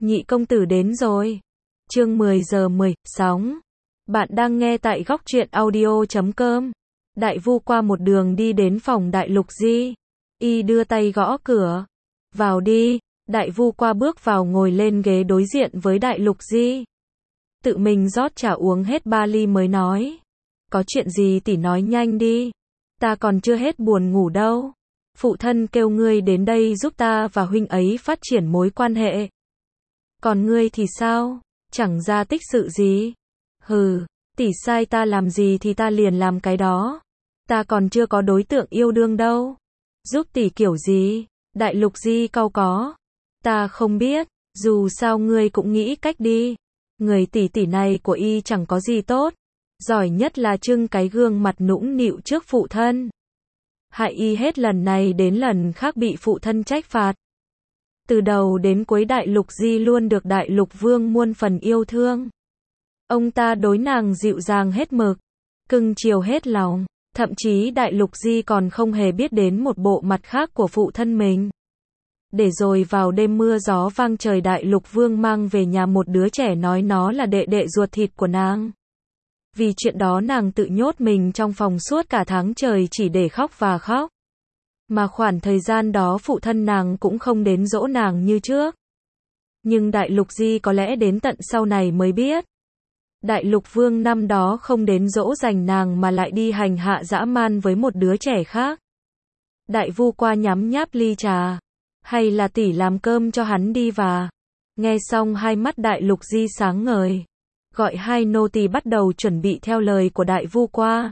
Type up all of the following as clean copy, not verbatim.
Nhị công tử đến rồi. Chương 10 giờ 10, sóng. Bạn đang nghe tại góc truyện audio.com. Đại Vu qua một đường đi đến phòng Đại Lục Di. Y đưa tay gõ cửa. Vào đi. Đại Vu qua bước vào ngồi lên ghế đối diện với Đại Lục Di. Tự mình rót trà uống hết 3 ly mới nói. Có chuyện gì tỷ nói nhanh đi. Ta còn chưa hết buồn ngủ đâu. Phụ thân kêu ngươi đến đây giúp ta và huynh ấy phát triển mối quan hệ. Còn ngươi thì sao? Chẳng ra tích sự gì. Hừ, tỷ sai ta làm gì thì ta liền làm cái đó. Ta còn chưa có đối tượng yêu đương đâu. Giúp tỷ kiểu gì? Đại Lục Di cau có. Ta không biết, dù sao ngươi cũng nghĩ cách đi. Người tỷ tỷ này của y chẳng có gì tốt. Giỏi nhất là trưng cái gương mặt nũng nịu trước phụ thân. Hại y hết lần này đến lần khác bị phụ thân trách phạt. Từ đầu đến cuối Đại Lục Di luôn được Đại Lục Vương muôn phần yêu thương. Ông ta đối nàng dịu dàng hết mực, cưng chiều hết lòng, thậm chí Đại Lục Di còn không hề biết đến một bộ mặt khác của phụ thân mình. Để rồi vào đêm mưa gió vang trời Đại Lục Vương mang về nhà một đứa trẻ nói nó là đệ đệ ruột thịt của nàng. Vì chuyện đó nàng tự nhốt mình trong phòng suốt cả tháng trời chỉ để khóc và khóc. Mà khoảng thời gian đó phụ thân nàng cũng không đến dỗ nàng như trước. Nhưng Đại Lục Di có lẽ đến tận sau này mới biết. Đại Lục Vương năm đó không đến dỗ dành nàng mà lại đi hành hạ dã man với một đứa trẻ khác. Đại Vu qua nhắm nháp ly trà. Hay là tỷ làm cơm cho hắn đi và. Nghe xong hai mắt Đại Lục Di sáng ngời. Gọi hai nô tỳ bắt đầu chuẩn bị theo lời của Đại Vu qua.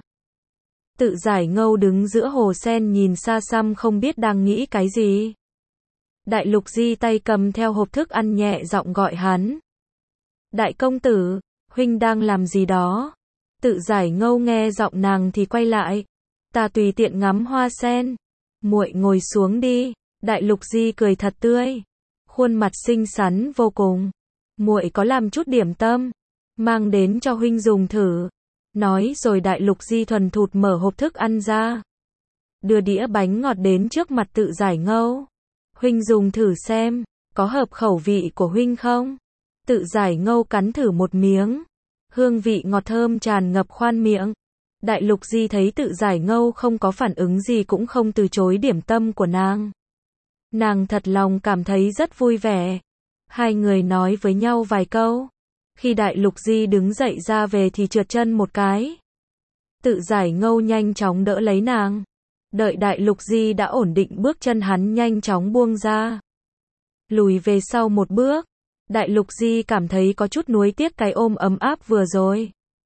Tự Giải Ngâu đứng giữa hồ sen nhìn xa xăm không biết đang nghĩ cái gì. Đại Lục Di tay cầm theo hộp thức ăn nhẹ giọng gọi hắn. Đại công tử, huynh đang làm gì đó? Tự Giải Ngâu nghe giọng nàng thì quay lại. Ta tùy tiện ngắm hoa sen. Muội ngồi xuống đi. Đại Lục Di cười thật tươi. Khuôn mặt xinh xắn vô cùng. Muội có làm chút điểm tâm. Mang đến cho huynh dùng thử. Nói rồi Đại Lục Di thuần thụt mở hộp thức ăn ra. Đưa đĩa bánh ngọt đến trước mặt Tự Giải Ngâu. Huynh dùng thử xem, có hợp khẩu vị của huynh không? Tự Giải Ngâu cắn thử một miếng. Hương vị ngọt thơm tràn ngập khoang miệng. Đại Lục Di thấy Tự Giải Ngâu không có phản ứng gì cũng không từ chối điểm tâm của nàng. Nàng thật lòng cảm thấy rất vui vẻ. Hai người nói với nhau vài câu. Khi Đại Lục Di đứng dậy ra về thì trượt chân một cái. Tự Giải Ngâu nhanh chóng đỡ lấy nàng. Đợi Đại Lục Di đã ổn định bước chân hắn nhanh chóng buông ra. Lùi về sau một bước. Đại Lục Di cảm thấy có chút nuối tiếc cái ôm ấm áp vừa rồi.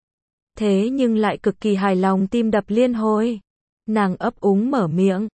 Thế nhưng lại cực kỳ hài lòng tim đập liên hồi. Nàng ấp úng mở miệng.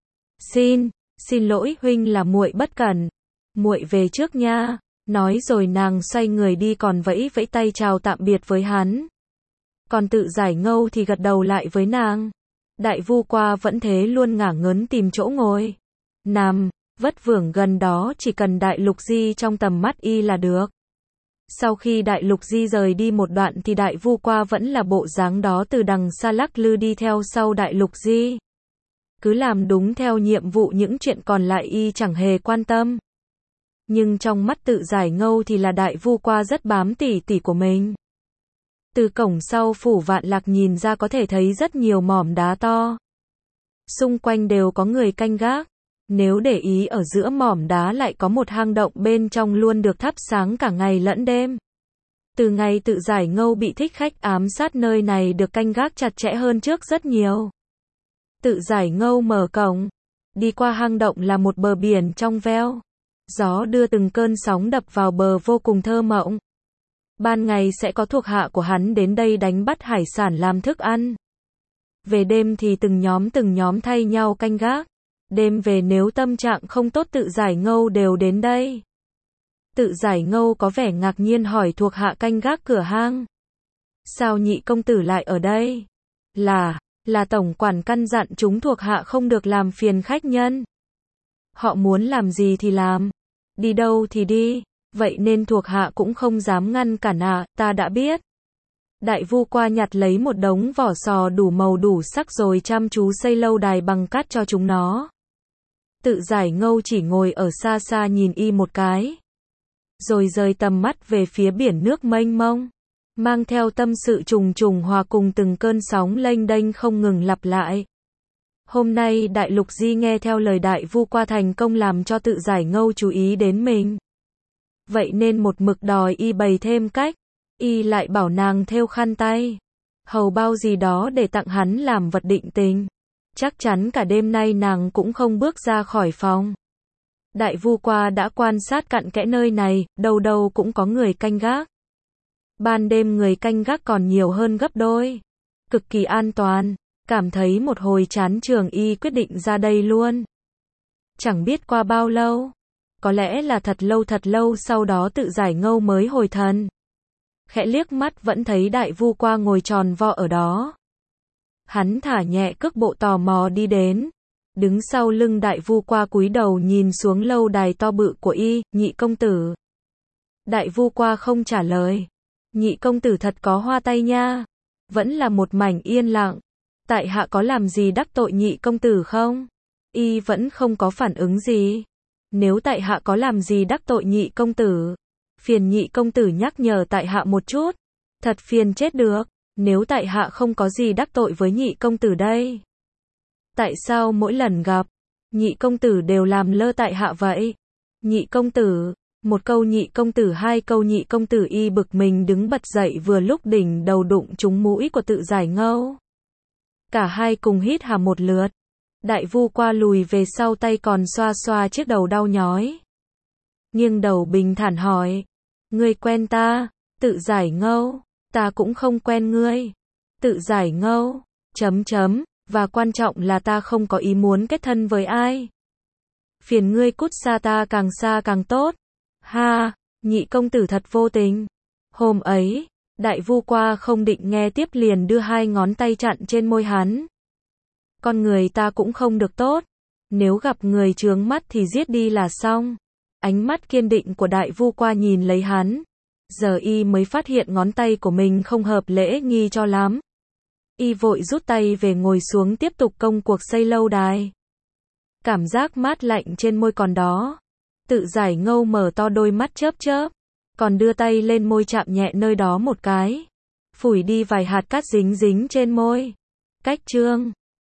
Xin lỗi huynh là muội bất cẩn. Muội về trước nha. Nói rồi nàng xoay người đi còn vẫy vẫy tay chào tạm biệt với hắn. Còn Tự Giải Ngâu thì gật đầu lại với nàng. Đại Vu qua vẫn thế luôn ngả ngớn tìm chỗ ngồi. Nằm, vất vưởng gần đó chỉ cần Đại Lục Di trong tầm mắt y là được. Sau khi Đại Lục Di rời đi một đoạn thì Đại Vu qua vẫn là bộ dáng đó từ đằng xa lắc lư đi theo sau Đại Lục Di. Cứ làm đúng theo nhiệm vụ những chuyện còn lại y chẳng hề quan tâm. Nhưng trong mắt Tự Giải Ngâu thì là Đại Vu qua rất bám tỷ tỷ của mình. Từ cổng sau phủ Vạn Lạc nhìn ra có thể thấy rất nhiều mỏm đá to. Xung quanh đều có người canh gác. Nếu để ý ở giữa mỏm đá lại có một hang động bên trong luôn được thắp sáng cả ngày lẫn đêm. Từ ngày Tự Giải Ngâu bị thích khách ám sát nơi này được canh gác chặt chẽ hơn trước rất nhiều. Tự Giải Ngâu mở cổng. Đi qua hang động là một bờ biển trong veo. Gió đưa từng cơn sóng đập vào bờ vô cùng thơ mộng. Ban ngày sẽ có thuộc hạ của hắn đến đây đánh bắt hải sản làm thức ăn. Về đêm thì từng nhóm thay nhau canh gác. Đêm về nếu tâm trạng không tốt Tự Giải Ngâu đều đến đây. Tự Giải Ngâu có vẻ ngạc nhiên hỏi thuộc hạ canh gác cửa hang. Sao nhị công tử lại ở đây? Là tổng quản căn dặn chúng thuộc hạ không được làm phiền khách nhân. Họ muốn làm gì thì làm. Đi đâu thì đi. Vậy nên thuộc hạ cũng không dám ngăn cản ạ, ta đã biết. Đại Vu qua nhặt lấy một đống vỏ sò đủ màu đủ sắc rồi chăm chú xây lâu đài bằng cát cho chúng nó. Tự Giải Ngâu chỉ ngồi ở xa xa nhìn y một cái. rồi rời tầm mắt về phía biển nước mênh mông, mang theo tâm sự trùng trùng hòa cùng từng cơn sóng lênh đênh không ngừng lặp lại. Hôm nay Đại Lục Di nghe theo lời Đại Vu Qua thành công làm cho Tự Giải Ngâu chú ý đến mình. Vậy nên một mực đòi y bày thêm cách, y lại bảo nàng thêu khăn tay, hầu bao gì đó để tặng hắn làm vật định tình. Chắc chắn cả đêm nay nàng cũng không bước ra khỏi phòng. Đại Vu Qua đã quan sát cặn kẽ nơi này, đâu đâu cũng có người canh gác. Ban đêm người canh gác còn nhiều hơn gấp đôi, cực kỳ an toàn. Cảm thấy một hồi chán trường y quyết định ra đây luôn. Chẳng biết qua bao lâu, có lẽ là thật lâu sau đó Tự Giải Ngâu mới hồi thần. Khẽ liếc mắt vẫn thấy Đại Vu Qua ngồi tròn vo ở đó. Hắn thả nhẹ cước bộ tò mò đi đến, đứng sau lưng Đại Vu Qua cúi đầu nhìn xuống lâu đài to bự của y, nhị công tử. Đại Vu Qua không trả lời. Nhị công tử thật có hoa tay nha. Vẫn là một mảnh yên lặng. Tại hạ có làm gì đắc tội nhị công tử không? Y vẫn không có phản ứng gì. Nếu tại hạ có làm gì đắc tội nhị công tử, phiền nhị công tử nhắc nhở tại hạ một chút. Thật phiền chết được, nếu tại hạ không có gì đắc tội với nhị công tử đây. Tại sao mỗi lần gặp, nhị công tử đều làm lơ tại hạ vậy? Nhị công tử, một câu nhị công tử, hai câu nhị công tử, y bực mình đứng bật dậy vừa lúc đỉnh đầu đụng trúng mũi của Tự Giải Ngâu. Cả hai cùng hít hà một lượt. Đại Vu Qua lùi về sau, tay còn xoa xoa chiếc đầu đau nhói. Nghiêng đầu bình thản hỏi. Ngươi quen ta? Tự Giải Ngâu. Ta cũng không quen ngươi. Tự Giải Ngâu. Và quan trọng là ta không có ý muốn kết thân với ai. Phiền ngươi cút xa càng tốt. Ha, nhị công tử thật vô tình. Hôm ấy, Đại Vu Qua không định nghe tiếp liền đưa hai ngón tay chặn trên môi hắn. Con người ta cũng không được tốt. Nếu gặp người chướng mắt thì giết đi là xong. Ánh mắt kiên định của Đại Vu Qua nhìn lấy hắn. Giờ y mới phát hiện ngón tay của mình không hợp lễ nghi cho lắm. Y vội rút tay về ngồi xuống tiếp tục công cuộc xây lâu đài. Cảm giác mát lạnh trên môi còn đó. Tự Giải Ngâu mở to đôi mắt chớp, còn đưa tay lên môi chạm nhẹ nơi đó một cái. Phủi đi vài hạt cát dính trên môi. Cách chương